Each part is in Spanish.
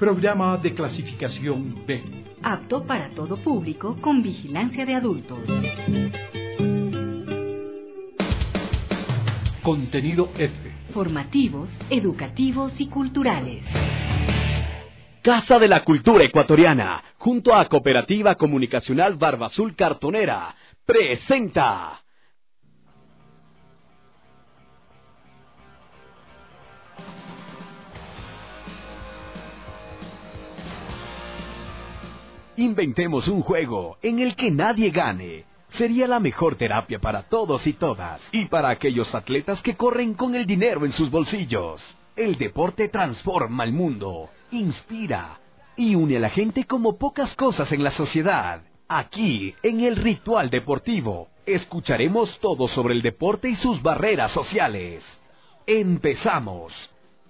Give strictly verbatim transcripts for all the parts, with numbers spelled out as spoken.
Programa de clasificación B. Apto para todo público con vigilancia de adultos. Contenido F. Formativos, educativos y culturales. Casa de la Cultura Ecuatoriana, junto a Cooperativa Comunicacional Barba Azul Cartonera, presenta... Inventemos un juego en el que nadie gane. Sería la mejor terapia para todos y todas, y para aquellos atletas que corren con el dinero en sus bolsillos. El deporte transforma el mundo, inspira y une a la gente como pocas cosas en la sociedad. Aquí, en el Ritual Deportivo, escucharemos todo sobre el deporte y sus barreras sociales. ¡Empezamos!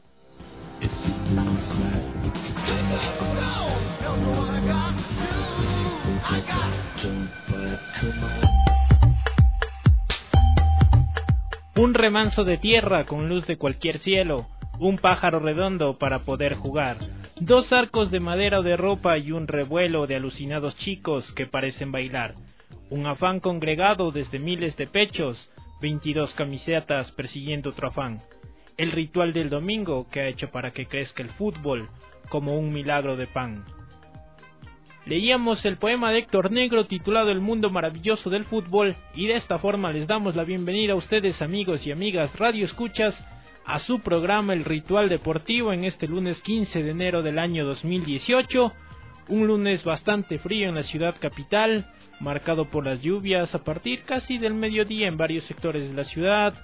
Un remanso de tierra con luz de cualquier cielo, un pájaro redondo para poder jugar, dos arcos de madera o de ropa y un revuelo de alucinados chicos que parecen bailar, un afán congregado desde miles de pechos, veintidós camisetas persiguiendo otro afán, el ritual del domingo que ha hecho para que crezca el fútbol como un milagro de pan. Leíamos el poema de Héctor Negro titulado El mundo maravilloso del fútbol, y de esta forma les damos la bienvenida a ustedes, amigos y amigas radio escuchas, a su programa El Ritual Deportivo en este lunes quince de enero del año dos mil dieciocho, un lunes bastante frío en la ciudad capital, marcado por las lluvias a partir casi del mediodía en varios sectores de la ciudad,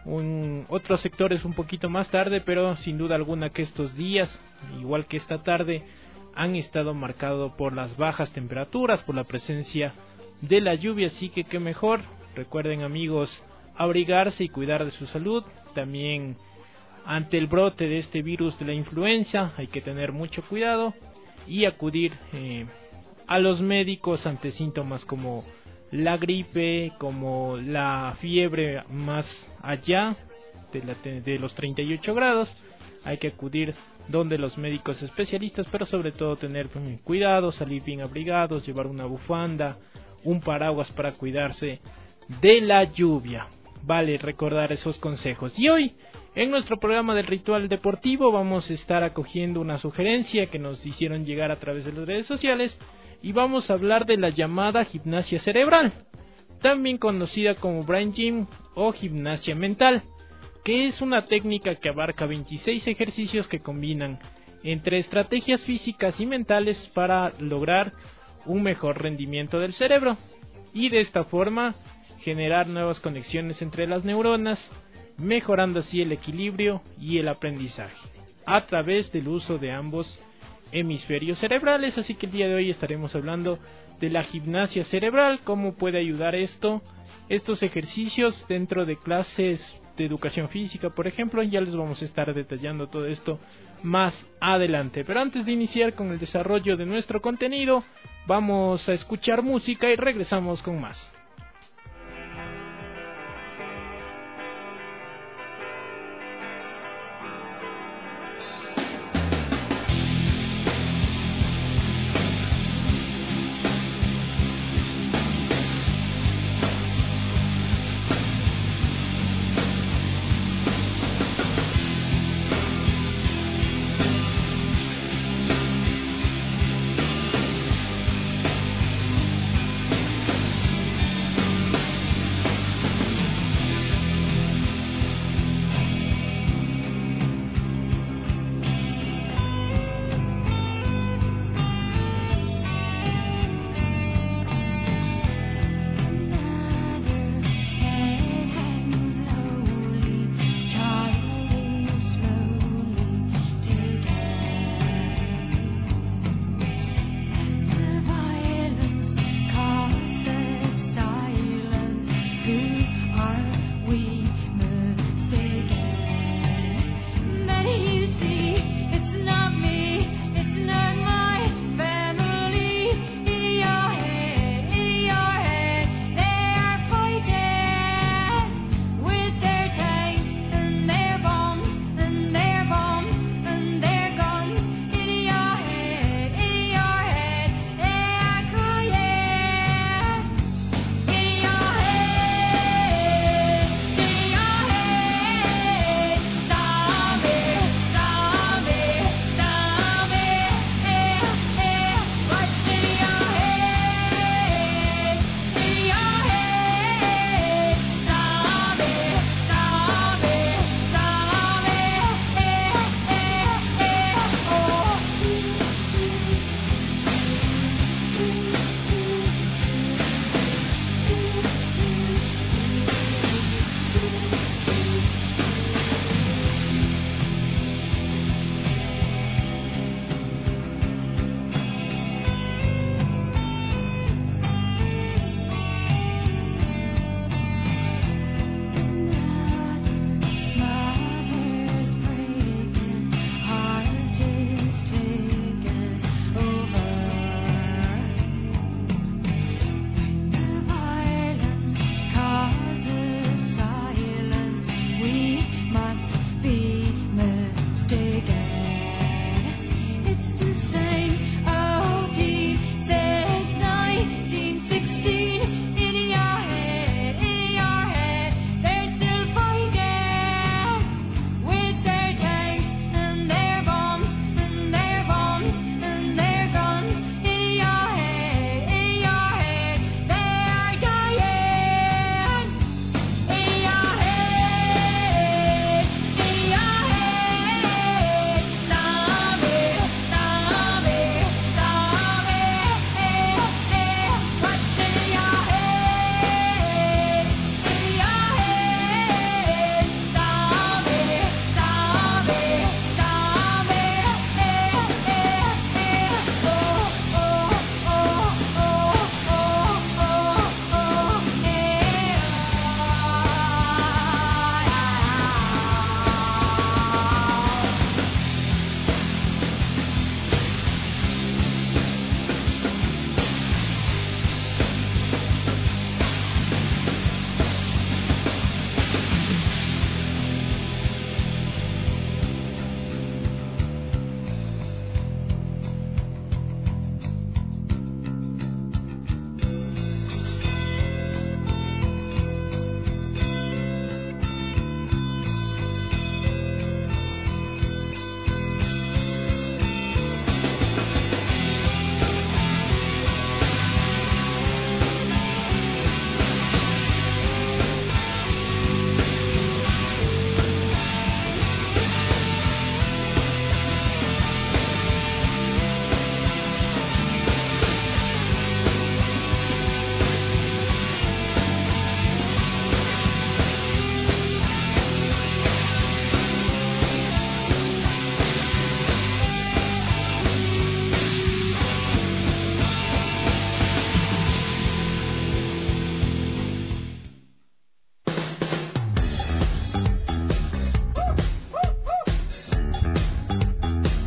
un, otros sectores un poquito más tarde, pero sin duda alguna que estos días, igual que esta tarde, han estado marcados por las bajas temperaturas, por la presencia de la lluvia, así que qué mejor. Recuerden, amigos, abrigarse y cuidar de su salud. También ante el brote de este virus de la influenza hay que tener mucho cuidado y acudir eh, a los médicos ante síntomas como la gripe, como la fiebre más allá de, la, de los treinta y ocho grados. Hay que acudir donde los médicos especialistas, pero sobre todo tener cuidado, salir bien abrigados, llevar una bufanda, un paraguas para cuidarse de la lluvia. Vale recordar esos consejos. Y hoy, en nuestro programa del Ritual Deportivo, vamos a estar acogiendo una sugerencia que nos hicieron llegar a través de las redes sociales, y vamos a hablar de la llamada gimnasia cerebral, también conocida como brain gym o gimnasia mental, que es una técnica que abarca veintiséis ejercicios que combinan entre estrategias físicas y mentales para lograr un mejor rendimiento del cerebro y de esta forma generar nuevas conexiones entre las neuronas, mejorando así el equilibrio y el aprendizaje a través del uso de ambos hemisferios cerebrales. Así que el día de hoy estaremos hablando de la gimnasia cerebral, cómo puede ayudar esto, estos ejercicios dentro de clases de educación física, por ejemplo. Ya les vamos a estar detallando todo esto más adelante, pero antes de iniciar con el desarrollo de nuestro contenido, vamos a escuchar música y regresamos con más.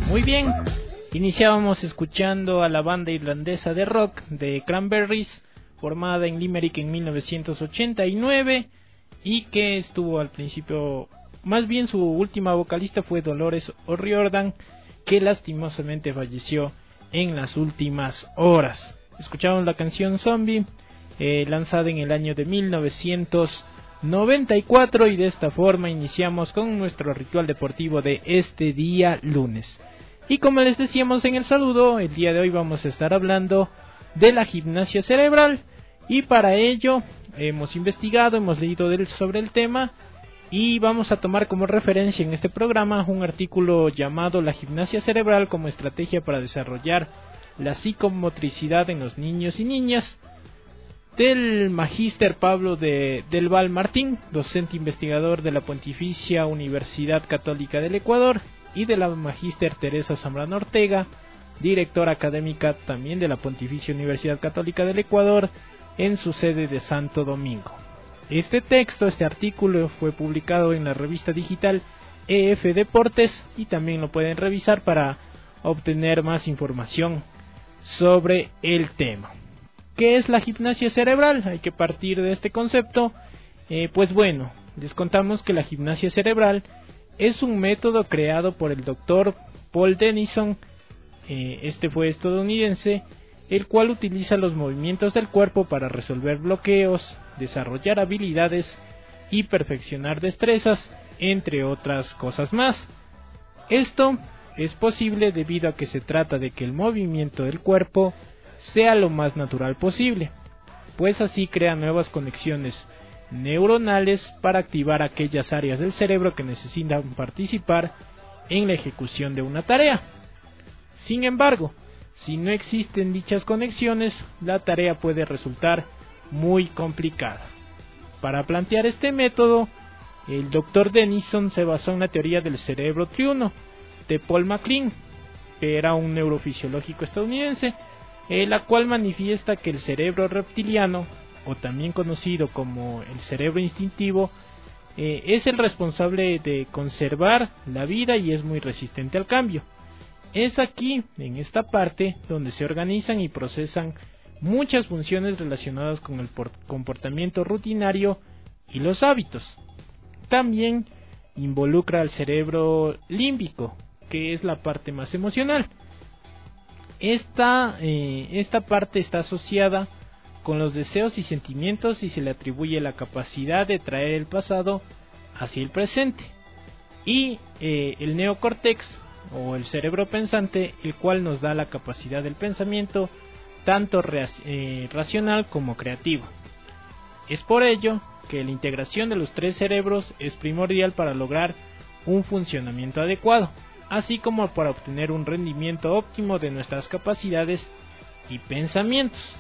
Muy bien, iniciábamos escuchando a la banda irlandesa de rock de Cranberries, formada en Limerick en mil novecientos ochenta y nueve y que estuvo al principio, más bien su última vocalista fue Dolores O'Riordan, que lastimosamente falleció en las últimas horas. Escuchamos la canción Zombie, eh, lanzada en el año de mil novecientos noventa y cuatro, y de esta forma iniciamos con nuestro ritual deportivo de este día lunes. Y como les decíamos en el saludo, el día de hoy vamos a estar hablando de la gimnasia cerebral, y para ello hemos investigado, hemos leído del, sobre el tema, y vamos a tomar como referencia en este programa un artículo llamado La gimnasia cerebral como estrategia para desarrollar la psicomotricidad en los niños y niñas, del magíster Pablo de, del Val Martín, docente investigador de la Pontificia Universidad Católica del Ecuador, y de la magíster Teresa Zambrano Ortega, directora académica también de la Pontificia Universidad Católica del Ecuador, en su sede de Santo Domingo. Este texto, este artículo fue publicado en la revista digital E F Deportes, y también lo pueden revisar para obtener más información sobre el tema. ¿Qué es la gimnasia cerebral? Hay que partir de este concepto. Eh, pues bueno, les contamos que la gimnasia cerebral es un método creado por el doctor Paul Denison, eh, este fue estadounidense, el cual utiliza los movimientos del cuerpo para resolver bloqueos, desarrollar habilidades y perfeccionar destrezas, entre otras cosas más. Esto es posible debido a que se trata de que el movimiento del cuerpo sea lo más natural posible, pues así crea nuevas conexiones neuronales para activar aquellas áreas del cerebro que necesitan participar en la ejecución de una tarea. Sin embargo, si no existen dichas conexiones, la tarea puede resultar muy complicada. Para plantear este método, el doctor Denison se basó en la teoría del cerebro triuno de Paul MacLean, que era un neurofisiológico estadounidense, eh, la cual manifiesta que el cerebro reptiliano, o también conocido como el cerebro instintivo, eh, es el responsable de conservar la vida y es muy resistente al cambio. Es aquí, en esta parte, donde se organizan y procesan muchas funciones relacionadas con el comportamiento rutinario y los hábitos. También involucra al cerebro límbico, que es la parte más emocional. Esta, eh, esta parte está asociada con los deseos y sentimientos y se le atribuye la capacidad de traer el pasado hacia el presente. Y eh, el neocórtex, o el cerebro pensante, el cual nos da la capacidad del pensamiento tanto eh, racional como creativo. Es por ello que la integración de los tres cerebros es primordial para lograr un funcionamiento adecuado, así como para obtener un rendimiento óptimo de nuestras capacidades y pensamientos.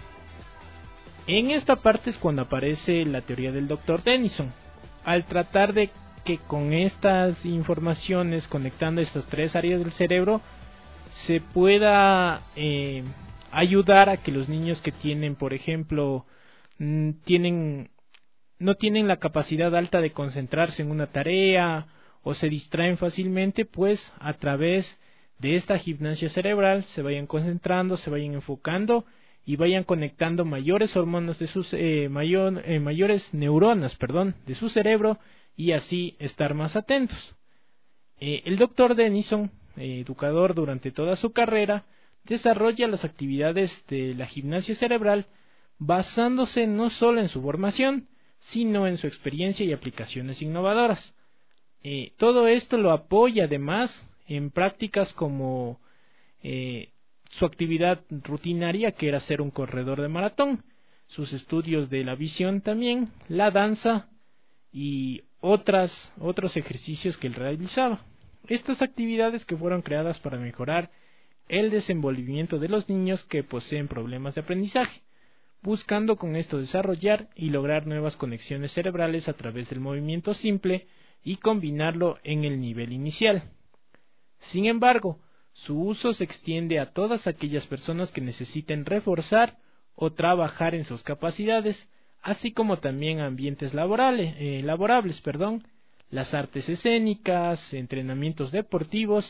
En esta parte es cuando aparece la teoría del doctor Denison, al tratar de que con estas informaciones, conectando estas tres áreas del cerebro, se pueda eh, ayudar a que los niños que tienen, por ejemplo, tienen no tienen la capacidad alta de concentrarse en una tarea o se distraen fácilmente, pues a través de esta gimnasia cerebral se vayan concentrando, se vayan enfocando y vayan conectando mayores hormonas de sus eh, mayor, eh, mayores neuronas, perdón, de su cerebro, y así estar más atentos. Eh, el doctor Denison, eh, educador durante toda su carrera, desarrolla las actividades de la gimnasia cerebral basándose no solo en su formación, sino en su experiencia y aplicaciones innovadoras. Eh, todo esto lo apoya además en prácticas como eh, su actividad rutinaria, que era ser un corredor de maratón, sus estudios de la visión también, la danza y otras, otros ejercicios que él realizaba. Estas actividades que fueron creadas para mejorar el desenvolvimiento de los niños que poseen problemas de aprendizaje, buscando con esto desarrollar y lograr nuevas conexiones cerebrales a través del movimiento simple y combinarlo en el nivel inicial. Sin embargo, su uso se extiende a todas aquellas personas que necesiten reforzar o trabajar en sus capacidades, así como también a ambientes laborales, eh, laborables, perdón, las artes escénicas, entrenamientos deportivos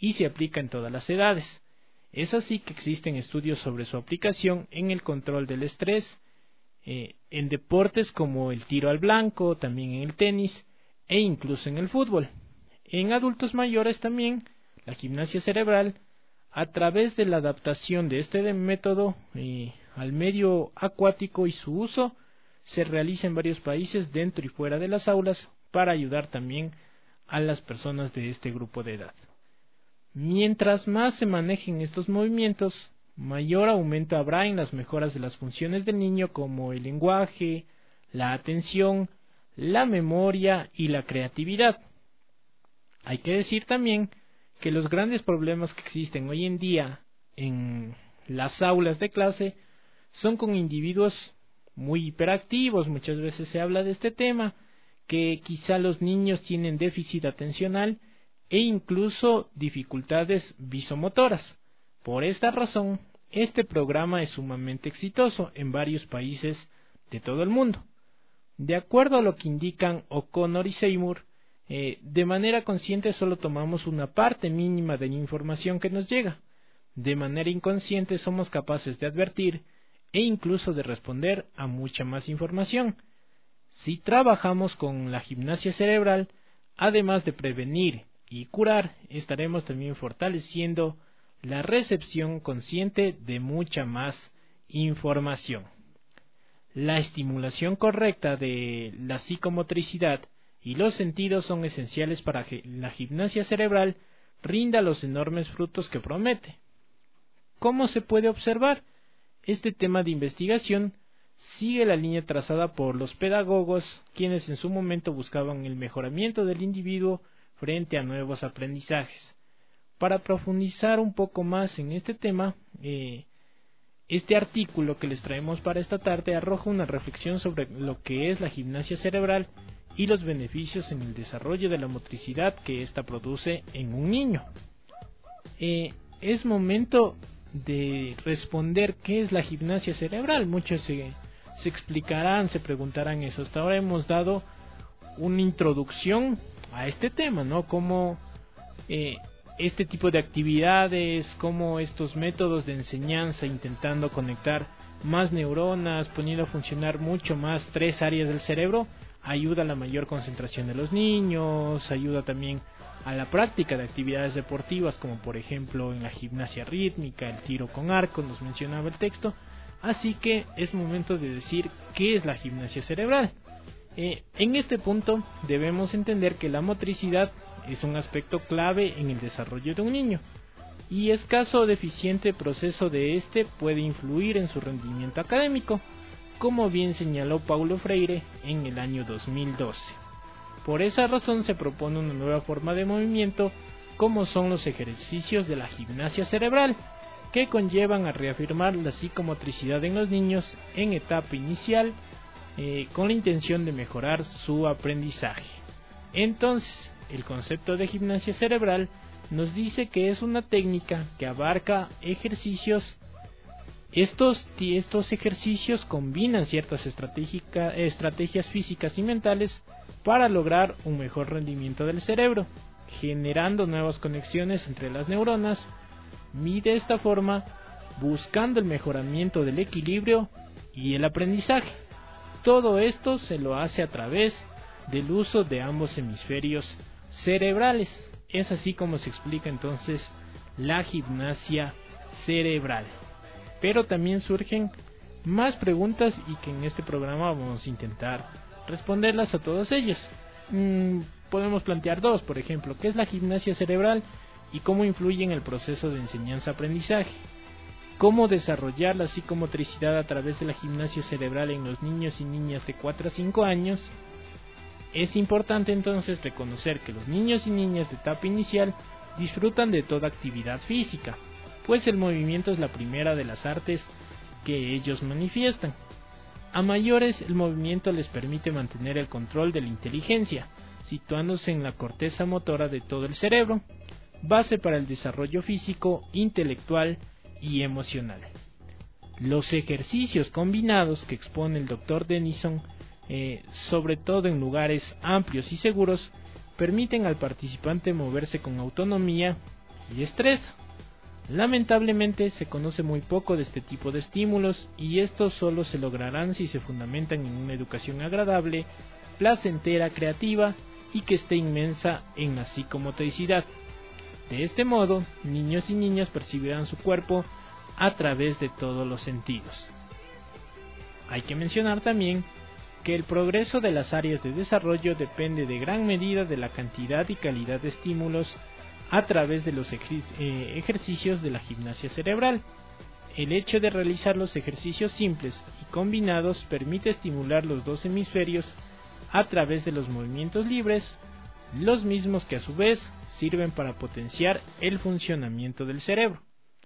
y se aplica en todas las edades. Es así que existen estudios sobre su aplicación en el control del estrés, eh, en deportes como el tiro al blanco, también en el tenis e incluso en el fútbol. En adultos mayores también, la gimnasia cerebral, a través de la adaptación de este método eh, al medio acuático y su uso, se realiza en varios países dentro y fuera de las aulas para ayudar también a las personas de este grupo de edad. Mientras más se manejen estos movimientos, mayor aumento habrá en las mejoras de las funciones del niño como el lenguaje, la atención, la memoria y la creatividad. Hay que decir también que los grandes problemas que existen hoy en día en las aulas de clase son con individuos muy hiperactivos. Muchas veces se habla de este tema, que quizá los niños tienen déficit atencional e incluso dificultades visomotoras. Por esta razón, este programa es sumamente exitoso en varios países de todo el mundo. De acuerdo a lo que indican O'Connor y Seymour, eh, de manera consciente solo tomamos una parte mínima de la información que nos llega. De manera inconsciente somos capaces de advertir e incluso de responder a mucha más información. Si trabajamos con la gimnasia cerebral, además de prevenir y curar, estaremos también fortaleciendo la recepción consciente de mucha más información. La estimulación correcta de la psicomotricidad y los sentidos son esenciales para que la gimnasia cerebral rinda los enormes frutos que promete. ¿Cómo se puede observar? Este tema de investigación sigue la línea trazada por los pedagogos, quienes en su momento buscaban el mejoramiento del individuo frente a nuevos aprendizajes. Para profundizar un poco más en este tema, eh, este artículo que les traemos para esta tarde arroja una reflexión sobre lo que es la gimnasia cerebral y los beneficios en el desarrollo de la motricidad que ésta produce en un niño. Eh, es momento de responder qué es la gimnasia cerebral. Muchos se, se explicarán, se preguntarán eso. Hasta ahora hemos dado una introducción a este tema, ¿no? Cómo eh, este tipo de actividades, cómo estos métodos de enseñanza intentando conectar más neuronas, poniendo a funcionar mucho más tres áreas del cerebro, ayuda a la mayor concentración de los niños, ayuda también a la práctica de actividades deportivas como por ejemplo en la gimnasia rítmica, el tiro con arco, nos mencionaba el texto. Así que es momento de decir qué es la gimnasia cerebral. Eh, en este punto debemos entender que la motricidad es un aspecto clave en el desarrollo de un niño y escaso o deficiente proceso de este puede influir en su rendimiento académico, como bien señaló Paulo Freire en el año dos mil doce. Por esa razón se propone una nueva forma de movimiento, como son los ejercicios de la gimnasia cerebral, que conllevan a reafirmar la psicomotricidad en los niños en etapa inicial, eh, con la intención de mejorar su aprendizaje. Entonces, el concepto de gimnasia cerebral nos dice que es una técnica que abarca ejercicios. Estos, estos ejercicios combinan ciertas estrategias físicas y mentales para lograr un mejor rendimiento del cerebro, generando nuevas conexiones entre las neuronas, y de esta forma buscando el mejoramiento del equilibrio y el aprendizaje. Todo esto se lo hace a través del uso de ambos hemisferios cerebrales. Es así como se explica entonces la gimnasia cerebral. Pero también surgen más preguntas y que en este programa vamos a intentar responderlas a todas ellas. Mm, podemos plantear dos, por ejemplo, ¿qué es la gimnasia cerebral y cómo influye en el proceso de enseñanza-aprendizaje? ¿Cómo desarrollar la psicomotricidad a través de la gimnasia cerebral en los niños y niñas de cuatro a cinco años? Es importante entonces reconocer que los niños y niñas de etapa inicial disfrutan de toda actividad física, pues el movimiento es la primera de las artes que ellos manifiestan. A mayores, el movimiento les permite mantener el control de la inteligencia, situándose en la corteza motora de todo el cerebro, base para el desarrollo físico, intelectual y emocional. Los ejercicios combinados que expone el doctor Denison, eh, sobre todo en lugares amplios y seguros, permiten al participante moverse con autonomía y estrés. Lamentablemente se conoce muy poco de este tipo de estímulos y estos solo se lograrán si se fundamentan en una educación agradable, placentera, creativa y que esté inmensa en la psicomotricidad. De este modo, niños y niñas percibirán su cuerpo a través de todos los sentidos. Hay que mencionar también que el progreso de las áreas de desarrollo depende de gran medida de la cantidad y calidad de estímulos a través de los ejer- eh, ejercicios de la gimnasia cerebral. El hecho de realizar los ejercicios simples y combinados permite estimular los dos hemisferios a través de los movimientos libres, los mismos que a su vez sirven para potenciar el funcionamiento del cerebro.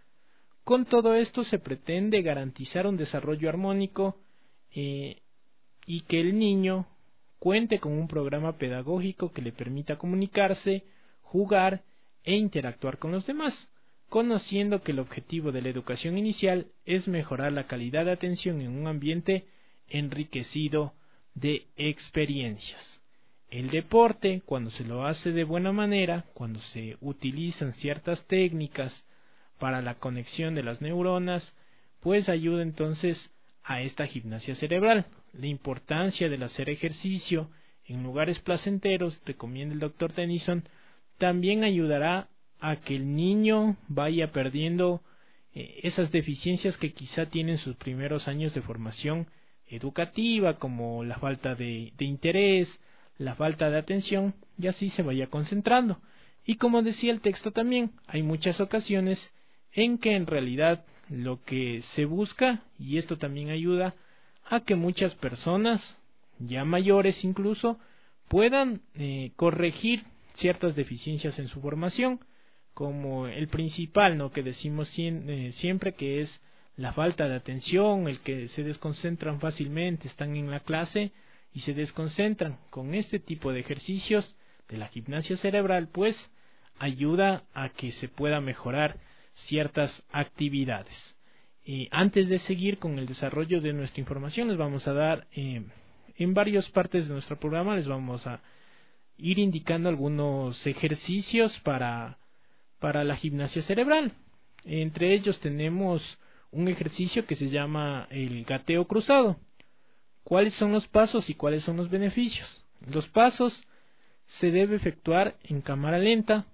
Con todo esto se pretende garantizar un desarrollo armónico eh, y que el niño cuente con un programa pedagógico que le permita comunicarse, jugar e interactuar con los demás, conociendo que el objetivo de la educación inicial es mejorar la calidad de atención en un ambiente enriquecido de experiencias. El deporte, cuando se lo hace de buena manera, cuando se utilizan ciertas técnicas para la conexión de las neuronas, pues ayuda entonces a esta gimnasia cerebral. La importancia del hacer ejercicio en lugares placenteros, recomienda el doctor Tennyson, también ayudará a que el niño vaya perdiendo eh, esas deficiencias que quizá tienen sus primeros años de formación educativa, como la falta de, de interés, la falta de atención, y así se vaya concentrando. Y como decía el texto también, hay muchas ocasiones en que en realidad lo que se busca, y esto también ayuda a que muchas personas, ya mayores incluso, puedan eh, corregir ciertas deficiencias en su formación, como el principal, ¿no?, que decimos sien, eh, siempre, que es la falta de atención, el que se desconcentran fácilmente, están en la clase y se desconcentran. Con este tipo de ejercicios de la gimnasia cerebral, pues ayuda a que se pueda mejorar ciertas actividades. Eh, antes de seguir con el desarrollo de nuestra información, les vamos a dar eh, en varias partes de nuestro programa, les vamos a ir indicando algunos ejercicios para, para la gimnasia cerebral. Entre ellos tenemos un ejercicio que se llama el gateo cruzado. ¿Cuáles son los pasos y cuáles son los beneficios? Los pasos se debe efectuar en cámara lenta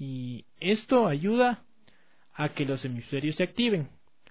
y esto ayuda a que los hemisferios se activen.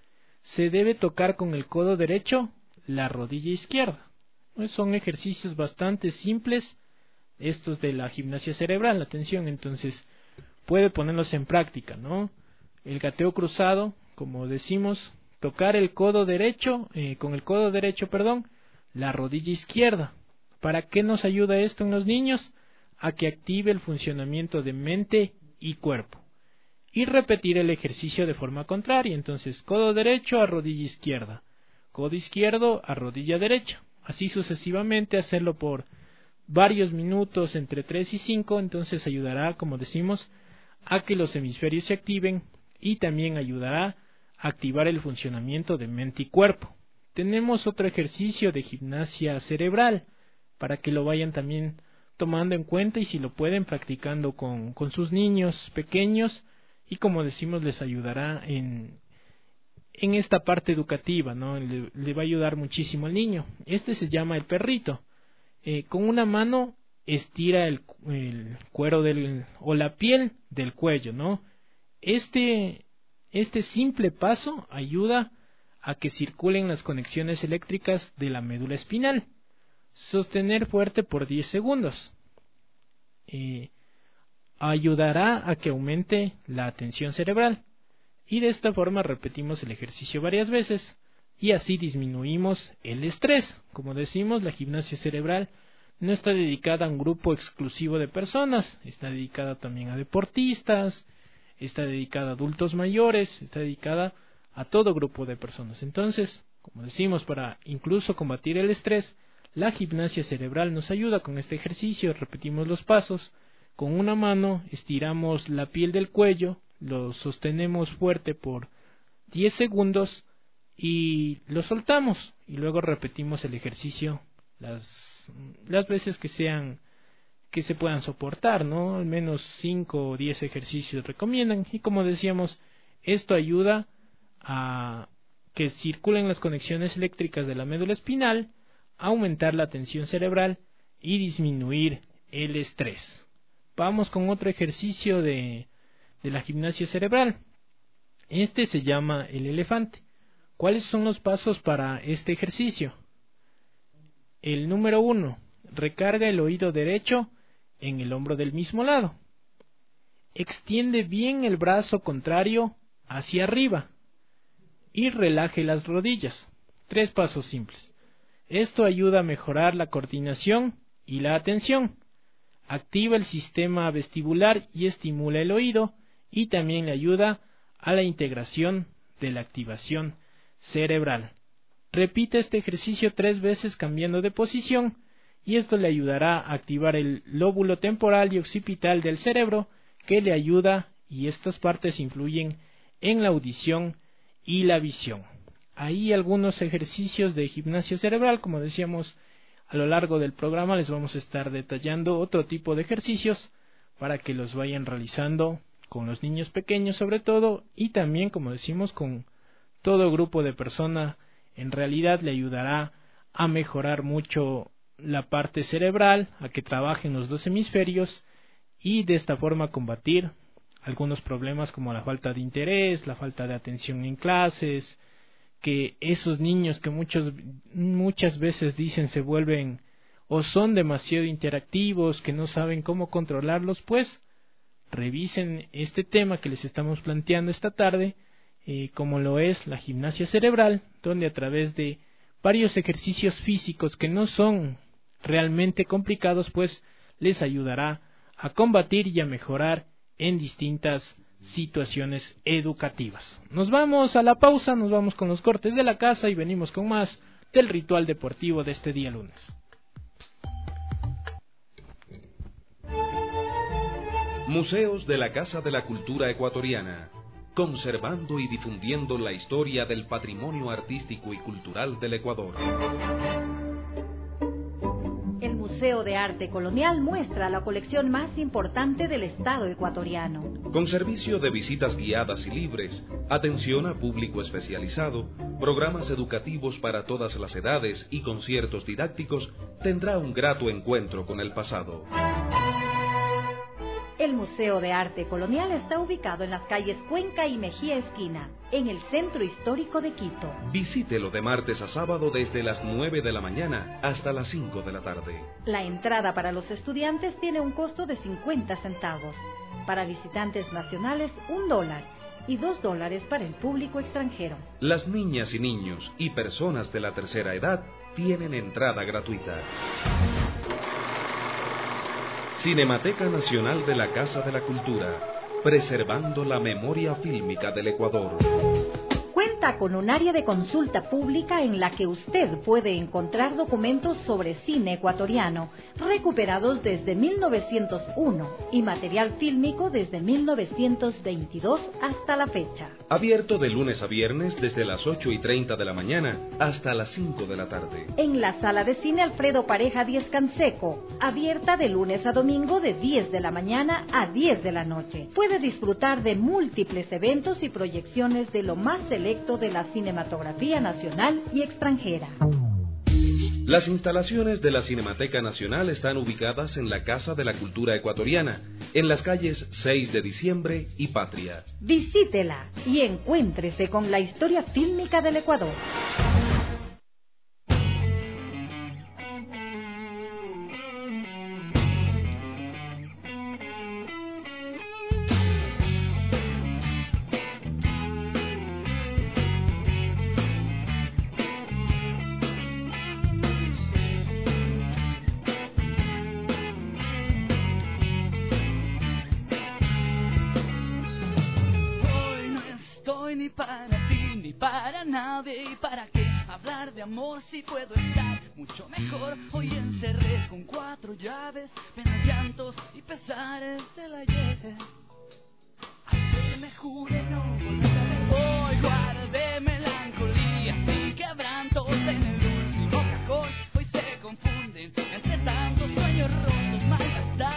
Se debe tocar con el codo derecho la rodilla izquierda. Pues son ejercicios bastante simples, estos de la gimnasia cerebral, atención, entonces puede ponerlos en práctica, ¿no? El gateo cruzado, como decimos, tocar el codo derecho, eh, con el codo derecho, perdón, la rodilla izquierda. ¿Para qué nos ayuda esto en los niños? A que active el funcionamiento de mente y cuerpo. Y repetir el ejercicio de forma contraria, entonces codo derecho a rodilla izquierda, codo izquierdo a rodilla derecha, así sucesivamente, hacerlo por varios minutos, entre tres y cinco, entonces ayudará, como decimos, a que los hemisferios se activen y también ayudará a activar el funcionamiento de mente y cuerpo. Tenemos otro ejercicio de gimnasia cerebral para que lo vayan también tomando en cuenta y si lo pueden practicando con, con sus niños pequeños y como decimos les ayudará en, en esta parte educativa, ¿no? Le, le va a ayudar muchísimo al niño. Este se llama el perrito. Eh, con una mano estira el, el cuero del, o la piel del cuello, ¿no? Este, este simple paso ayuda a que circulen las conexiones eléctricas de la médula espinal. Sostener fuerte por diez segundos. Eh, ayudará a que aumente la atención cerebral. Y de esta forma repetimos el ejercicio varias veces y así disminuimos el estrés. Como decimos, la gimnasia cerebral no está dedicada a un grupo exclusivo de personas, está dedicada también a deportistas, está dedicada a adultos mayores, está dedicada a todo grupo de personas. Entonces, como decimos, para incluso combatir el estrés, la gimnasia cerebral nos ayuda con este ejercicio. Repetimos los pasos. Con una mano estiramos la piel del cuello, lo sostenemos fuerte por diez segundos y lo soltamos. Y luego repetimos el ejercicio las, las veces que sean, que se puedan soportar, ¿no? Al menos cinco o diez ejercicios recomiendan. Y como decíamos, esto ayuda a que circulen las conexiones eléctricas de la médula espinal, aumentar la tensión cerebral y disminuir el estrés. Vamos con otro ejercicio de, de la gimnasia cerebral. Este se llama el elefante. ¿Cuáles son los pasos para este ejercicio? El número uno, recarga el oído derecho en el hombro del mismo lado. Extiende bien el brazo contrario hacia arriba y relaje las rodillas. Tres pasos simples. Esto ayuda a mejorar la coordinación y la atención. Activa el sistema vestibular y estimula el oído, y también le ayuda a la integración de la activación cerebral. Repite este ejercicio tres veces cambiando de posición, y esto le ayudará a activar el lóbulo temporal y occipital del cerebro, que le ayuda, y estas partes influyen en la audición y la visión. Ahí algunos ejercicios de gimnasia cerebral, como decíamos, a lo largo del programa les vamos a estar detallando otro tipo de ejercicios para que los vayan realizando con los niños pequeños sobre todo, y también, como decimos, con todo grupo de personas. En realidad le ayudará a mejorar mucho la parte cerebral, a que trabajen los dos hemisferios, y de esta forma combatir algunos problemas como la falta de interés, la falta de atención en clases, que esos niños que muchos, muchas veces dicen se vuelven o son demasiado interactivos, que no saben cómo controlarlos, pues revisen este tema que les estamos planteando esta tarde, eh, como lo es la gimnasia cerebral, donde a través de varios ejercicios físicos que no son realmente complicados, pues les ayudará a combatir y a mejorar en distintas situaciones educativas. Nos vamos a la pausa, nos vamos con los cortes de la casa y venimos con más del ritual deportivo de este día lunes. Museos de la Casa de la Cultura Ecuatoriana, conservando y difundiendo la historia del patrimonio artístico y cultural del Ecuador. El Museo de Arte Colonial muestra la colección más importante del Estado ecuatoriano. Con servicio de visitas guiadas y libres, atención a público especializado, programas educativos para todas las edades y conciertos didácticos, tendrá un grato encuentro con el pasado. El Museo de Arte Colonial está ubicado en las calles Cuenca y Mejía Esquina, en el centro histórico de Quito. Visítelo de martes a sábado desde las nueve de la mañana hasta las cinco de la tarde. La entrada para los estudiantes tiene un costo de cincuenta centavos. Para visitantes nacionales, un dólar. Y dos dólares para el público extranjero. Las niñas y niños y personas de la tercera edad tienen entrada gratuita. Cinemateca Nacional de la Casa de la Cultura, preservando la memoria fílmica del Ecuador. Cuenta con un área de consulta pública en la que usted puede encontrar documentos sobre cine ecuatoriano recuperados desde mil novecientos uno y material fílmico desde mil novecientos veintidós hasta la fecha. Abierto de lunes a viernes desde las ocho y treinta de la mañana hasta las cinco de la tarde. En la sala de cine Alfredo Pareja Díez Canseco, abierta de lunes a domingo de diez de la mañana a diez de la noche. Puede disfrutar de múltiples eventos y proyecciones de lo más selecto de la cinematografía nacional y extranjera. Las instalaciones de la Cinemateca Nacional están ubicadas en la Casa de la Cultura Ecuatoriana, en las calles seis de diciembre y Patria. Visítela y encuéntrese con la historia fílmica del Ecuador. ¿Y para qué hablar de amor si puedo estar mucho mejor? Hoy encerré con cuatro llaves, penas, llantos y pesares del ayer. Aunque me jure no volver a ver, hoy guardé melancolía y quebrantos en el último cajón. Hoy se confunden entre tantos sueños rotos, malgastados.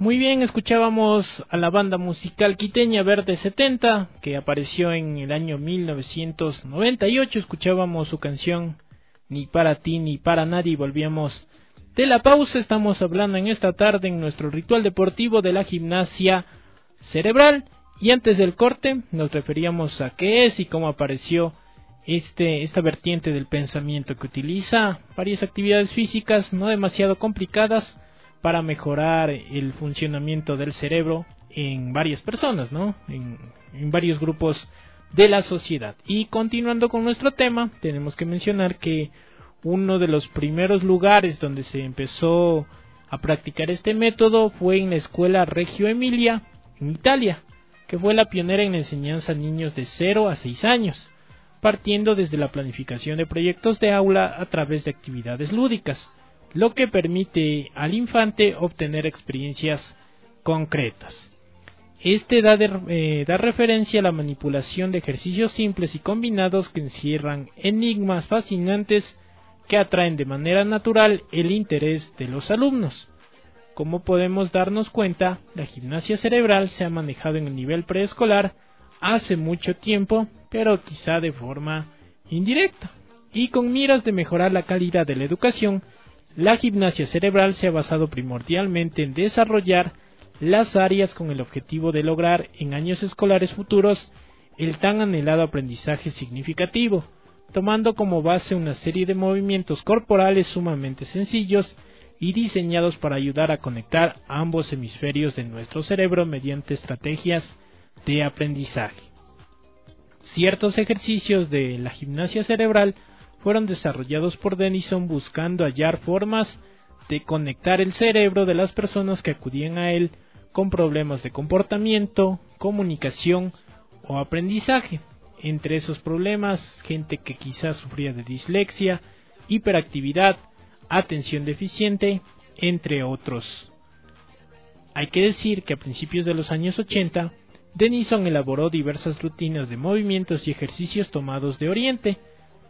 Muy bien, escuchábamos a la banda musical quiteña Verde setenta, que apareció en el año mil novecientos noventa y ocho. Escuchábamos su canción Ni para ti ni para nadie y volvíamos de la pausa. Estamos hablando en esta tarde en nuestro ritual deportivo de la gimnasia cerebral, y antes del corte nos referíamos a qué es y cómo apareció este esta vertiente del pensamiento, que utiliza varias actividades físicas no demasiado complicadas para mejorar el funcionamiento del cerebro en varias personas, ¿no? En, en varios grupos de la sociedad. Y continuando con nuestro tema, tenemos que mencionar que uno de los primeros lugares donde se empezó a practicar este método fue en la escuela Reggio Emilia, en Italia, que fue la pionera en la enseñanza a niños de cero a seis años, partiendo desde la planificación de proyectos de aula a través de actividades lúdicas, lo que permite al infante obtener experiencias concretas. Este da, de, eh, da referencia a la manipulación de ejercicios simples y combinados que encierran enigmas fascinantes que atraen de manera natural el interés de los alumnos. Como podemos darnos cuenta, la gimnasia cerebral se ha manejado en el nivel preescolar hace mucho tiempo, pero quizá de forma indirecta, y con miras de mejorar la calidad de la educación. La gimnasia cerebral se ha basado primordialmente en desarrollar las áreas con el objetivo de lograr en años escolares futuros el tan anhelado aprendizaje significativo, tomando como base una serie de movimientos corporales sumamente sencillos y diseñados para ayudar a conectar ambos hemisferios de nuestro cerebro mediante estrategias de aprendizaje. Ciertos ejercicios de la gimnasia cerebral fueron desarrollados por Denison buscando hallar formas de conectar el cerebro de las personas que acudían a él con problemas de comportamiento, comunicación o aprendizaje. Entre esos problemas, gente que quizás sufría de dislexia, hiperactividad, atención deficiente, entre otros. Hay que decir que a principios de los años ochenta, Denison elaboró diversas rutinas de movimientos y ejercicios tomados de Oriente,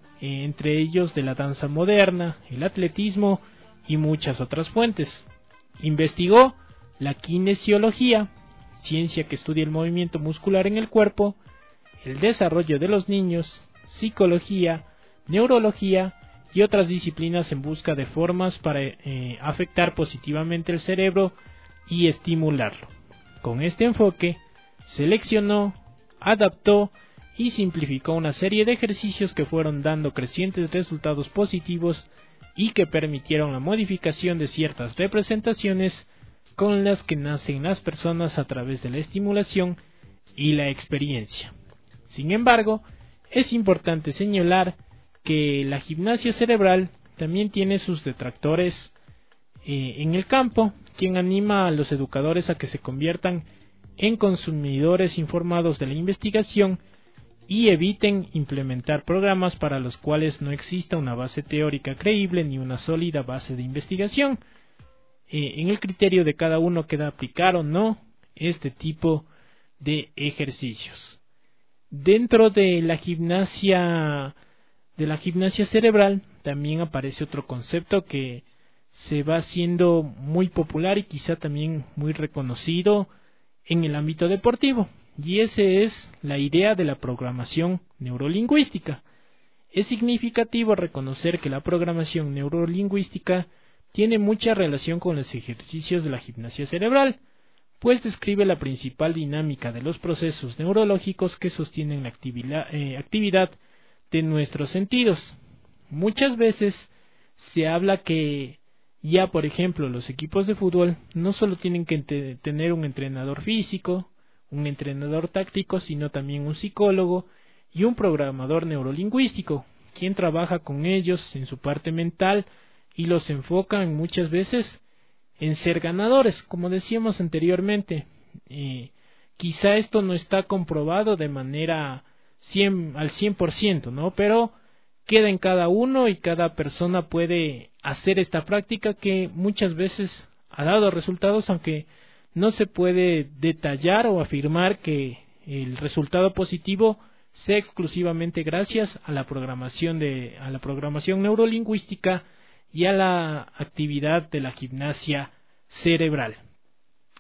entre ellos de la danza moderna, el atletismo y muchas otras fuentes. Investigó la kinesiología, ciencia que estudia el movimiento muscular en el cuerpo, el desarrollo de los niños, psicología, neurología y otras disciplinas en busca de formas para eh, afectar positivamente el cerebro y estimularlo. Con este enfoque, seleccionó, adaptó y simplificó una serie de ejercicios que fueron dando crecientes resultados positivos y que permitieron la modificación de ciertas representaciones con las que nacen las personas a través de la estimulación y la experiencia. Sin embargo, es importante señalar que la gimnasia cerebral también tiene sus detractores eh, en el campo, quien anima a los educadores a que se conviertan en consumidores informados de la investigación y eviten implementar programas para los cuales no exista una base teórica creíble ni una sólida base de investigación. Eh, en el criterio de cada uno queda aplicar o no este tipo de ejercicios. Dentro de la gimnasia de la gimnasia cerebral también aparece otro concepto que se va haciendo muy popular y quizá también muy reconocido en el ámbito deportivo, y ese es la idea de la programación neurolingüística. Es significativo reconocer que la programación neurolingüística tiene mucha relación con los ejercicios de la gimnasia cerebral, pues describe la principal dinámica de los procesos neurológicos que sostienen la actividad, eh, actividad de nuestros sentidos. Muchas veces se habla que ya, por ejemplo, los equipos de fútbol no solo tienen que ent- tener un entrenador físico, un entrenador táctico, sino también un psicólogo y un programador neurolingüístico, quien trabaja con ellos en su parte mental y los enfoca muchas veces en ser ganadores, como decíamos anteriormente. Eh, quizá esto no está comprobado de manera cien, al cien por ciento, ¿no? Pero queda en cada uno y cada persona puede hacer esta práctica que muchas veces ha dado resultados, aunque no se puede detallar o afirmar que el resultado positivo sea exclusivamente gracias a la programación de a la programación neurolingüística y a la actividad de la gimnasia cerebral.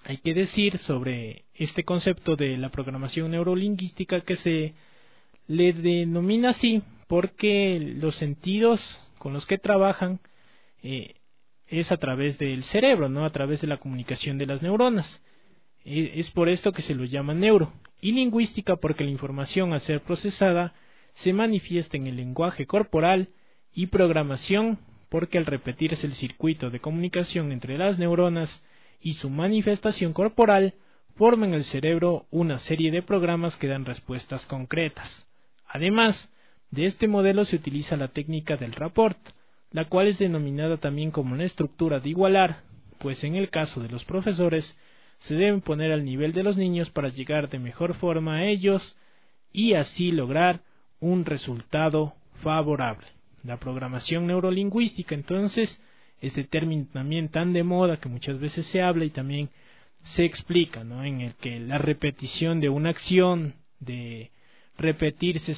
hay que decir sobre este concepto de la programación neurolingüística que se le denomina así porque los sentidos con los que trabajan eh, es a través del cerebro, ¿no? A través de la comunicación de las neuronas. Eh, es por esto que se lo llama neuro. Y lingüística porque la información al ser procesada se manifiesta en el lenguaje corporal, y programación porque al repetirse el circuito de comunicación entre las neuronas y su manifestación corporal, forma en el cerebro una serie de programas que dan respuestas concretas. Además, de este modelo se utiliza la técnica del rapport, la cual es denominada también como la estructura de igualar, pues en el caso de los profesores se deben poner al nivel de los niños para llegar de mejor forma a ellos y así lograr un resultado favorable. La programación neurolingüística, entonces, este término también tan de moda que muchas veces se habla y también se explica, ¿no? En el que la repetición de una acción, de repetirse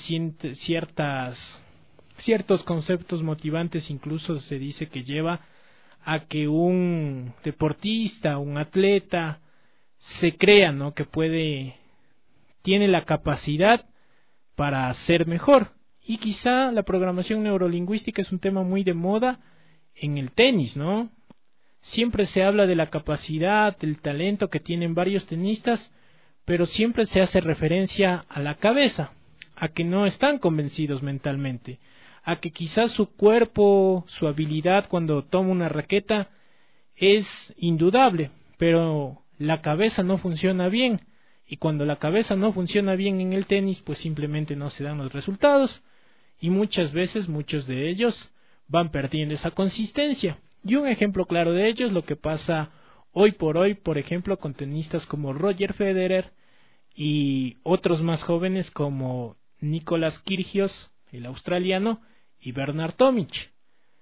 ciertas, ciertos conceptos motivantes, incluso se dice que lleva a que un deportista, un atleta, se crea, ¿no? Que puede, tiene la capacidad para ser mejor. Y quizá la programación neurolingüística es un tema muy de moda en el tenis, ¿no? Siempre se habla de la capacidad, del talento que tienen varios tenistas, pero siempre se hace referencia a la cabeza, a que no están convencidos mentalmente, a que quizás su cuerpo, su habilidad cuando toma una raqueta es indudable, pero la cabeza no funciona bien, y cuando la cabeza no funciona bien en el tenis, pues simplemente no se dan los resultados, y muchas veces muchos de ellos van perdiendo esa consistencia. Y un ejemplo claro de ello es lo que pasa hoy por hoy, por ejemplo, con tenistas como Roger Federer y otros más jóvenes como Nicolas Kyrgios, el australiano, y Bernard Tomic.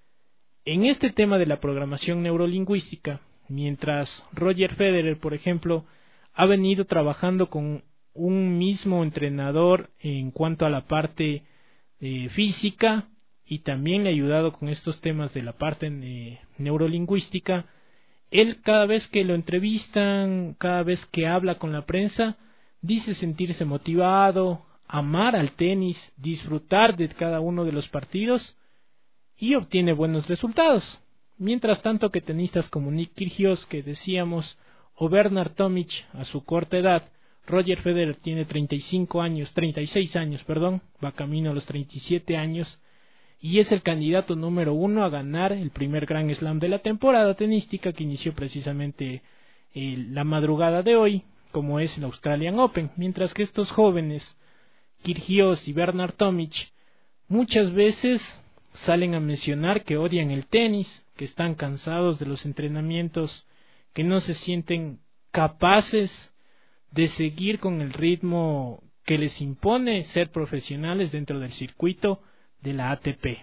En este tema de la programación neurolingüística, mientras Roger Federer, por ejemplo, ha venido trabajando con un mismo entrenador en cuanto a la parte eh, física, y también le ha ayudado con estos temas de la parte eh, neurolingüística, él cada vez que lo entrevistan, cada vez que habla con la prensa, dice sentirse motivado, amar al tenis, disfrutar de cada uno de los partidos y obtiene buenos resultados. Mientras tanto que tenistas como Nick Kyrgios, que decíamos, o Bernard Tomic a su corta edad, Roger Federer tiene treinta y cinco años, treinta y seis años, perdón, va camino a los treinta y siete años, y es el candidato número uno a ganar el primer Grand Slam de la temporada tenística que inició precisamente eh, la madrugada de hoy, como es el Australian Open, mientras que estos jóvenes, Kyrgios y Bernard Tomic, muchas veces salen a mencionar que odian el tenis, que están cansados de los entrenamientos, que no se sienten capaces de seguir con el ritmo que les impone ser profesionales dentro del circuito de la A T P.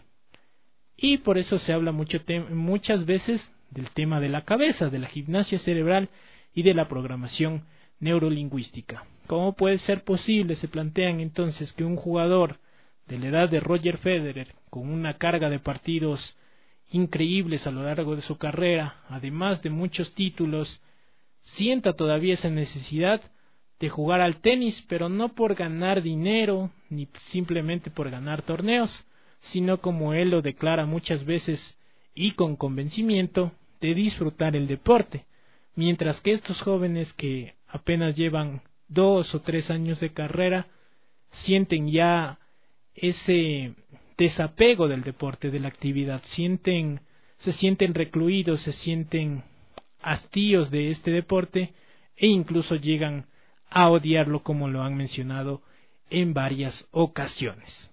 Y por eso se habla mucho muchas veces del tema de la cabeza, de la gimnasia cerebral y de la programación neurolingüística. ¿Cómo puede ser posible? Se plantean entonces que un jugador de la edad de Roger Federer, con una carga de partidos increíbles a lo largo de su carrera, además de muchos títulos, sienta todavía esa necesidad de jugar al tenis, pero no por ganar dinero, ni simplemente por ganar torneos, sino como él lo declara muchas veces y con convencimiento, de disfrutar el deporte, mientras que estos jóvenes que apenas llevan dos o tres años de carrera, sienten ya ese desapego del deporte, de la actividad, sienten, se sienten recluidos, se sienten hastíos de este deporte e incluso llegan a odiarlo, como lo han mencionado en varias ocasiones.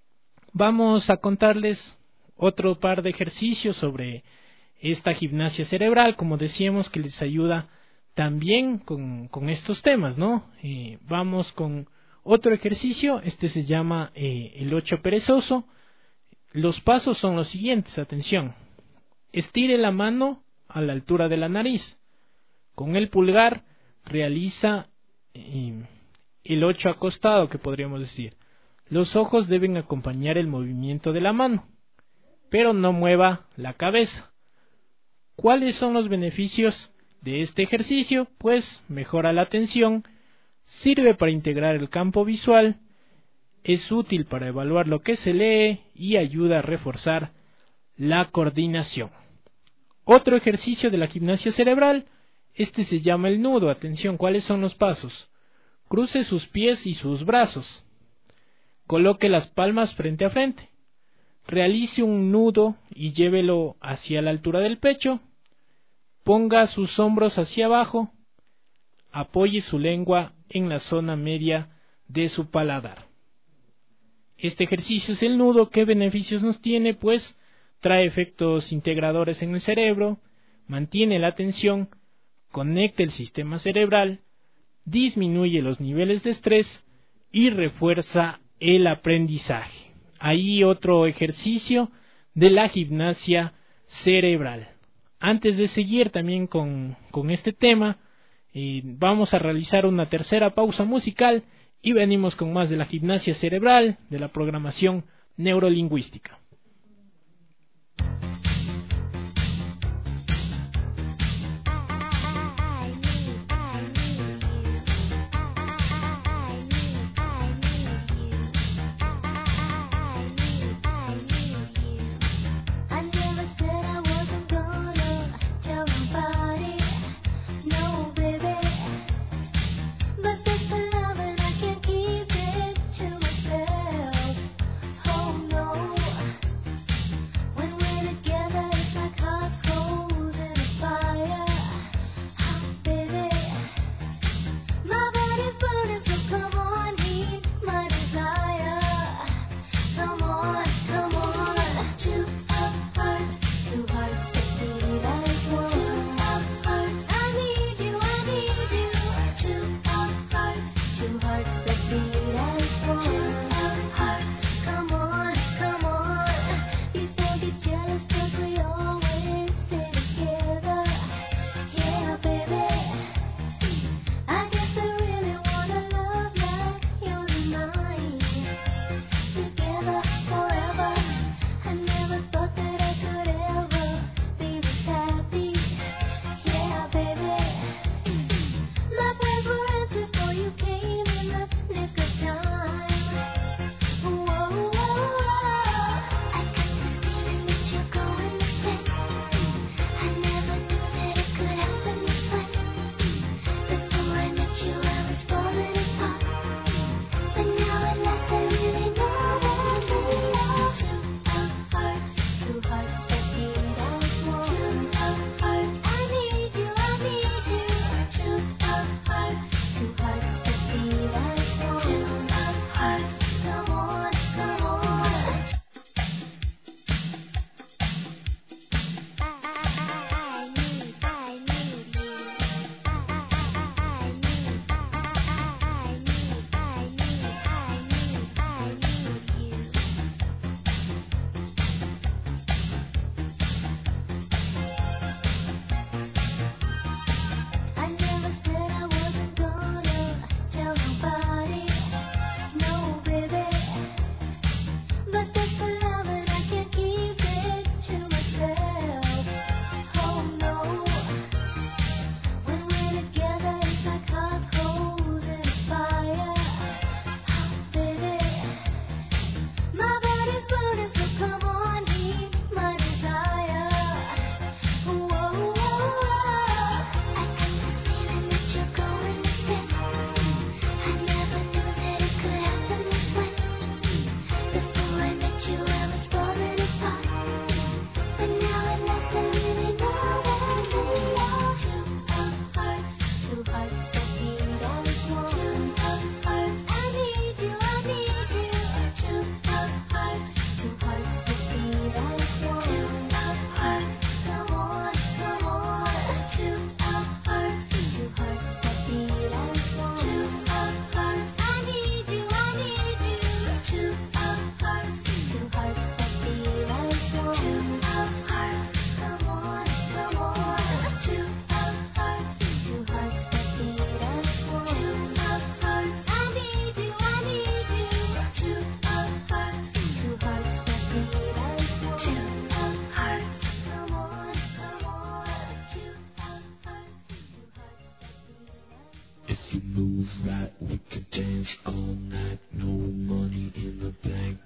Vamos a contarles otro par de ejercicios sobre esta gimnasia cerebral, como decíamos, que les ayuda también con, con estos temas, ¿no? Eh, vamos con otro ejercicio, este se llama eh, el ocho perezoso. Los pasos son los siguientes, atención. Estire la mano a la altura de la nariz. Con el pulgar realiza eh, el ocho acostado, que podríamos decir. Los ojos deben acompañar el movimiento de la mano, pero no mueva la cabeza. ¿Cuáles son los beneficios de este ejercicio, pues mejora la atención, sirve para integrar el campo visual, es útil para evaluar lo que se lee y ayuda a reforzar la coordinación. Otro ejercicio de la gimnasia cerebral, este se llama el nudo. Atención, ¿cuáles son los pasos? Cruce sus pies y sus brazos. Coloque las palmas frente a frente. Realice un nudo y llévelo hacia la altura del pecho. Ponga sus hombros hacia abajo. Apoye su lengua en la zona media de su paladar. Este ejercicio es el nudo. ¿Qué beneficios nos tiene? Pues trae efectos integradores en el cerebro, mantiene la atención, conecta el sistema cerebral, disminuye los niveles de estrés y refuerza el aprendizaje. Ahí otro ejercicio de la gimnasia cerebral. Antes de seguir también con, con este tema, eh, vamos a realizar una tercera pausa musical y venimos con más de la gimnasia cerebral, de la programación neurolingüística. Oh no.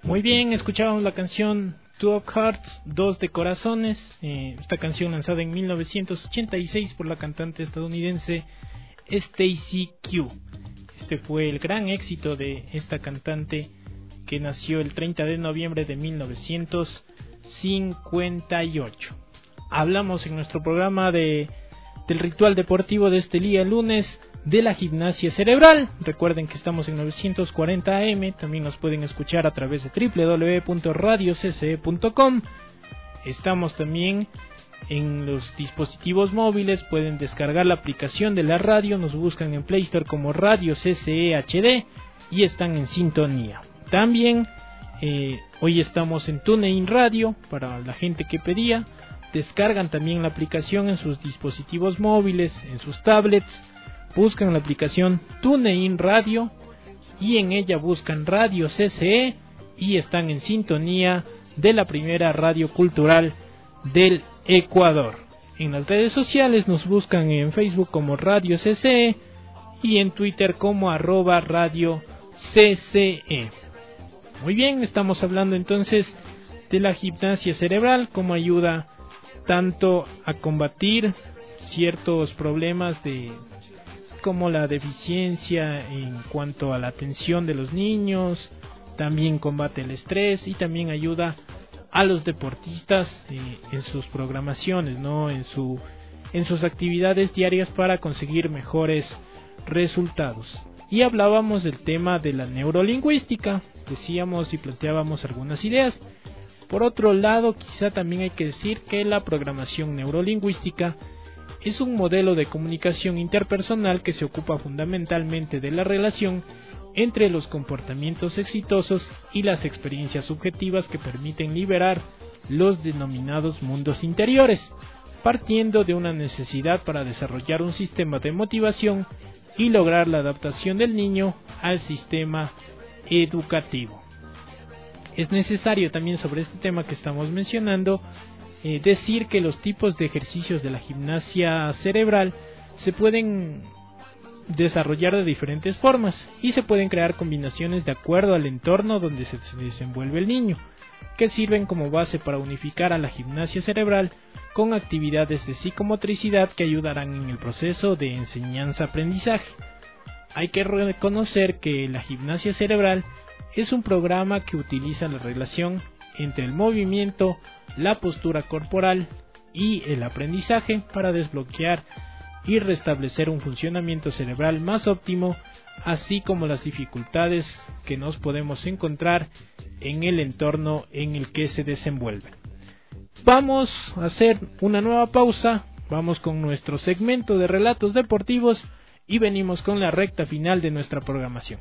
Muy bien, escuchábamos la canción Two of Hearts, Dos de Corazones, eh, esta canción lanzada en mil novecientos ochenta y seis por la cantante estadounidense Stacy Q. Este fue el gran éxito de esta cantante que nació el treinta de noviembre de mil novecientos cincuenta y ocho. Hablamos en nuestro programa de del ritual deportivo de este día lunes de la gimnasia cerebral. Recuerden que estamos en novecientos cuarenta A M, también nos pueden escuchar a través de doble u doble u doble u punto radio c c e punto com. Estamos también en los dispositivos móviles, pueden descargar la aplicación de la radio, nos buscan en Play Store como Radio C C E H D y están en sintonía. También eh, hoy estamos en TuneIn Radio para la gente que pedía. Descargan también la aplicación en sus dispositivos móviles, en sus tablets. Buscan la aplicación TuneIn Radio y en ella buscan Radio C C E y están en sintonía de la primera radio cultural del Ecuador. En las redes sociales nos buscan en Facebook como Radio C C E y en Twitter como arroba Radio C C E. Muy bien, estamos hablando entonces de la gimnasia cerebral, cómo ayuda tanto a combatir ciertos problemas de como la deficiencia en cuanto a la atención de los niños, también combate el estrés y también ayuda a los deportistas eh, en sus programaciones, ¿no? En su en sus actividades diarias para conseguir mejores resultados. Y hablábamos del tema de la neurolingüística, decíamos y planteábamos algunas ideas. Por otro lado, quizá también hay que decir que la programación neurolingüística es un modelo de comunicación interpersonal que se ocupa fundamentalmente de la relación entre los comportamientos exitosos y las experiencias subjetivas que permiten liberar los denominados mundos interiores, partiendo de una necesidad para desarrollar un sistema de motivación y lograr la adaptación del niño al sistema educativo. Es necesario también sobre este tema que estamos mencionando eh, decir que los tipos de ejercicios de la gimnasia cerebral se pueden desarrollar de diferentes formas y se pueden crear combinaciones de acuerdo al entorno donde se desenvuelve el niño, que sirven como base para unificar a la gimnasia cerebral con actividades de psicomotricidad que ayudarán en el proceso de enseñanza-aprendizaje. Hay que reconocer que la gimnasia cerebral es un programa que utiliza la relación entre el movimiento, la postura corporal y el aprendizaje para desbloquear y restablecer un funcionamiento cerebral más óptimo, así como las dificultades que nos podemos encontrar en el entorno en el que se desenvuelve. Vamos a hacer una nueva pausa, vamos con nuestro segmento de relatos deportivos y venimos con la recta final de nuestra programación.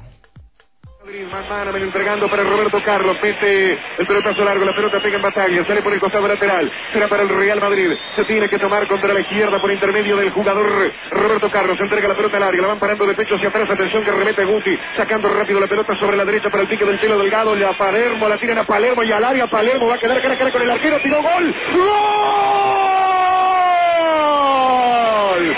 Manman entregando para Roberto Carlos, mete el pelotazo largo, la pelota pega en batalla, sale por el costado lateral, será para el Real Madrid, se tiene que tomar contra la izquierda por intermedio del jugador Roberto Carlos, entrega la pelota larga, la van parando de pecho hacia atrás, atención que remete Guti, sacando rápido la pelota sobre la derecha para el pique del Chelo Delgado, y a Palermo, la tiran a Palermo y al área, Palermo va a quedar cara a cara con el arquero, tiró gol, ¡gol!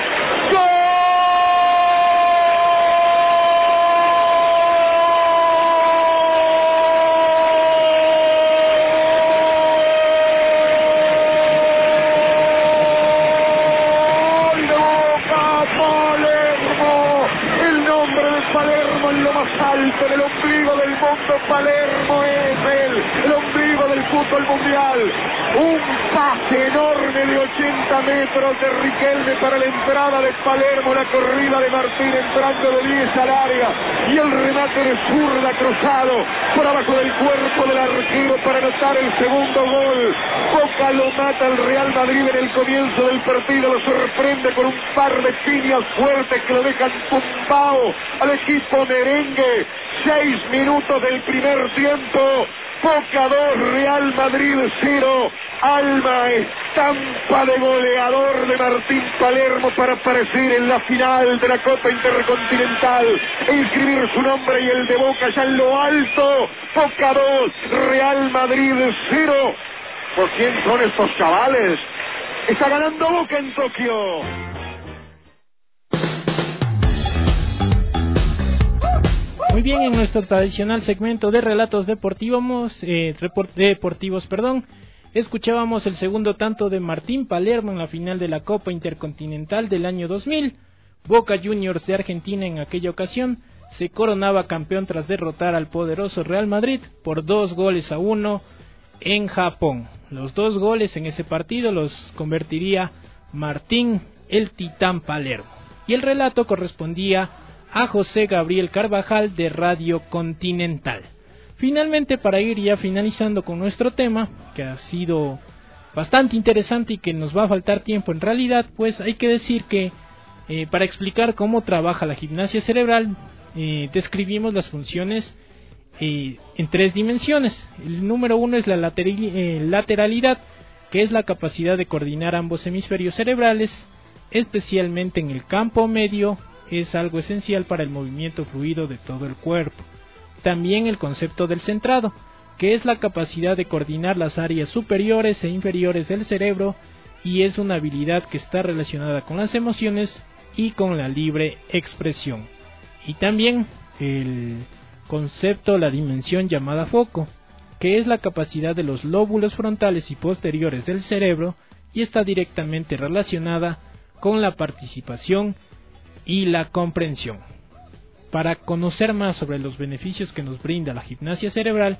Del ombligo del mundo, Palermo es el, el ombligo del fútbol mundial. Un pase enorme de ochenta metros de Riquelme para la entrada de Palermo, la corrida de Martín entrando de diez al área y el remate de zurda cruzado por abajo del cuerpo del arquero para anotar el segundo gol. Boca lo mata al Real Madrid en el comienzo del partido, lo sorprende con un par de piñas fuertes que lo dejan tumbado al equipo merengue. Seis minutos del primer tiempo, Boca dos, Real Madrid cero. Alma, estampa de goleador de Martín Palermo para aparecer en la final de la Copa Intercontinental e inscribir su nombre y el de Boca ya en lo alto. Boca dos, Real Madrid cero. ¿Por quién son estos chavales? Está ganando Boca en Tokio. Muy Muy bien, en nuestro tradicional segmento de relatos deportivos, eh, report- deportivos, perdón, escuchábamos el segundo tanto de Martín Palermo en la final de la Copa Intercontinental del año dos mil. Boca Juniors de Argentina en aquella ocasión se coronaba campeón tras derrotar al poderoso Real Madrid por dos goles a uno en Japón. Los dos goles en ese partido los convertiría Martín el Titán Palermo. Y el relato correspondía a José Gabriel Carvajal de Radio Continental. Finalmente, para ir ya finalizando con nuestro tema, que ha sido bastante interesante y que nos va a faltar tiempo en realidad, pues hay que decir que eh, para explicar cómo trabaja la gimnasia cerebral, eh, describimos las funciones eh, en tres dimensiones. El número uno es la lateral, eh, lateralidad, que es la capacidad de coordinar ambos hemisferios cerebrales, especialmente en el campo medio. Es algo esencial para el movimiento fluido de todo el cuerpo. También el concepto del centrado, que es la capacidad de coordinar las áreas superiores e inferiores del cerebro, y es una habilidad que está relacionada con las emociones y con la libre expresión. Y también el concepto, la dimensión llamada foco, que es la capacidad de los lóbulos frontales y posteriores del cerebro, y está directamente relacionada con la participación y la comprensión. Para conocer más sobre los beneficios que nos brinda la gimnasia cerebral,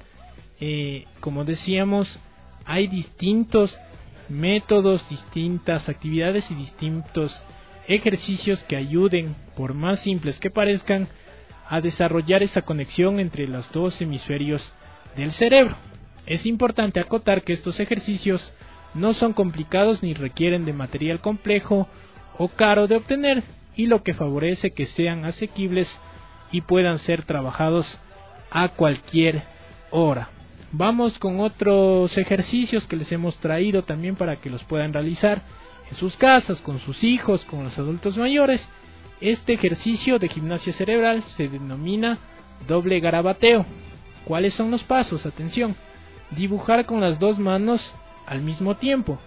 eh, como decíamos, hay distintos métodos, distintas actividades y distintos ejercicios que ayuden, por más simples que parezcan, a desarrollar esa conexión entre los dos hemisferios del cerebro. Es importante acotar que estos ejercicios no son complicados ni requieren de material complejo o caro de obtener, y lo que favorece que sean asequibles y puedan ser trabajados a cualquier hora. Vamos con otros ejercicios que les hemos traído también para que los puedan realizar en sus casas, con sus hijos, con los adultos mayores. Este ejercicio de gimnasia cerebral se denomina doble garabateo. ¿Cuáles son los pasos? Atención. Dibujar con las dos manos al mismo tiempo,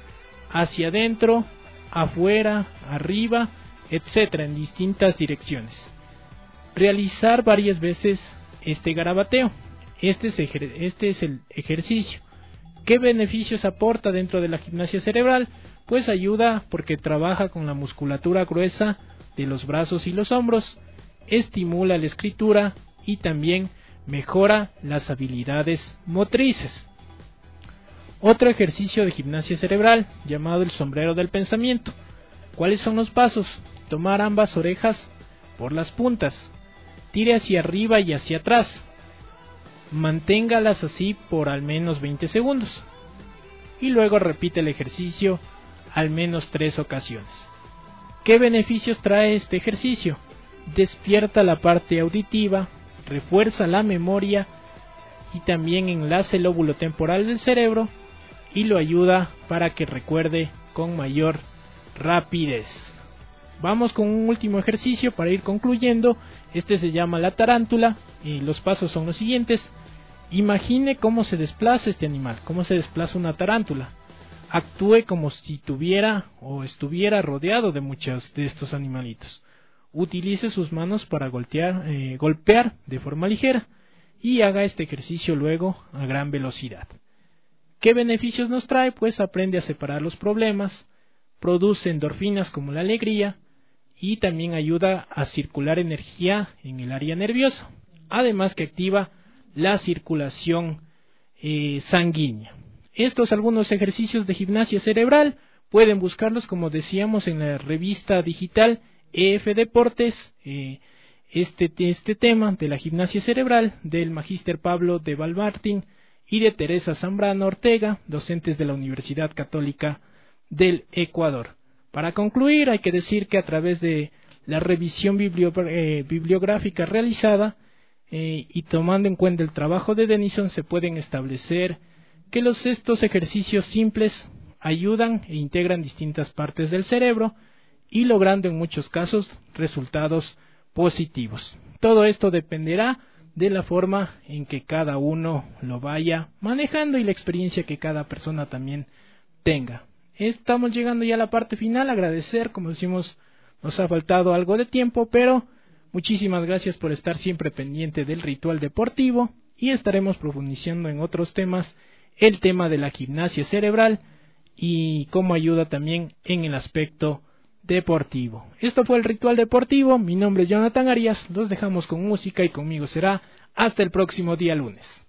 hacia adentro, afuera, arriba, etcétera, en distintas direcciones. Realizar varias veces este garabateo. Este es, ejer- este es el ejercicio. ¿Qué beneficios aporta dentro de la gimnasia cerebral? Pues ayuda porque trabaja con la musculatura gruesa de los brazos y los hombros, estimula la escritura y también mejora las habilidades motrices. Otro ejercicio de gimnasia cerebral llamado el sombrero del pensamiento. ¿Cuáles son los pasos? Tomar ambas orejas por las puntas, tire hacia arriba y hacia atrás, manténgalas así por al menos veinte segundos y luego repite el ejercicio al menos tres ocasiones. ¿Qué beneficios trae este ejercicio? Despierta la parte auditiva, refuerza la memoria y también enlaza el lóbulo temporal del cerebro y lo ayuda para que recuerde con mayor rapidez. Vamos con un último ejercicio para ir concluyendo. Este se llama la tarántula y los pasos son los siguientes. Imagine cómo se desplaza este animal, cómo se desplaza una tarántula. Actúe como si tuviera o estuviera rodeado de muchos de estos animalitos. Utilice sus manos para golpear, eh, golpear de forma ligera y haga este ejercicio luego a gran velocidad. ¿Qué beneficios nos trae? Pues aprende a separar los problemas, produce endorfinas como la alegría y también ayuda a circular energía en el área nerviosa, además que activa la circulación eh, sanguínea. Estos algunos ejercicios de gimnasia cerebral pueden buscarlos, como decíamos, en la revista digital E F Deportes, eh, este, este tema de la gimnasia cerebral del magíster Pablo de Valmartín y de Teresa Zambrano Ortega, docentes de la Universidad Católica del Ecuador. Para concluir, hay que decir que a través de la revisión biblio, eh, bibliográfica realizada eh, y tomando en cuenta el trabajo de Denison, se pueden establecer que los, estos ejercicios simples ayudan e integran distintas partes del cerebro y logrando en muchos casos resultados positivos. Todo esto dependerá de la forma en que cada uno lo vaya manejando y la experiencia que cada persona también tenga. Estamos llegando ya a la parte final. Agradecer, como decimos, nos ha faltado algo de tiempo, pero Muchísimas gracias por estar siempre pendiente del Ritual Deportivo y estaremos profundizando en otros temas, el tema de la gimnasia cerebral y cómo ayuda también en el aspecto deportivo. Esto fue el Ritual Deportivo, mi nombre es Jonathan Arias, los dejamos con música y conmigo será hasta el próximo día lunes.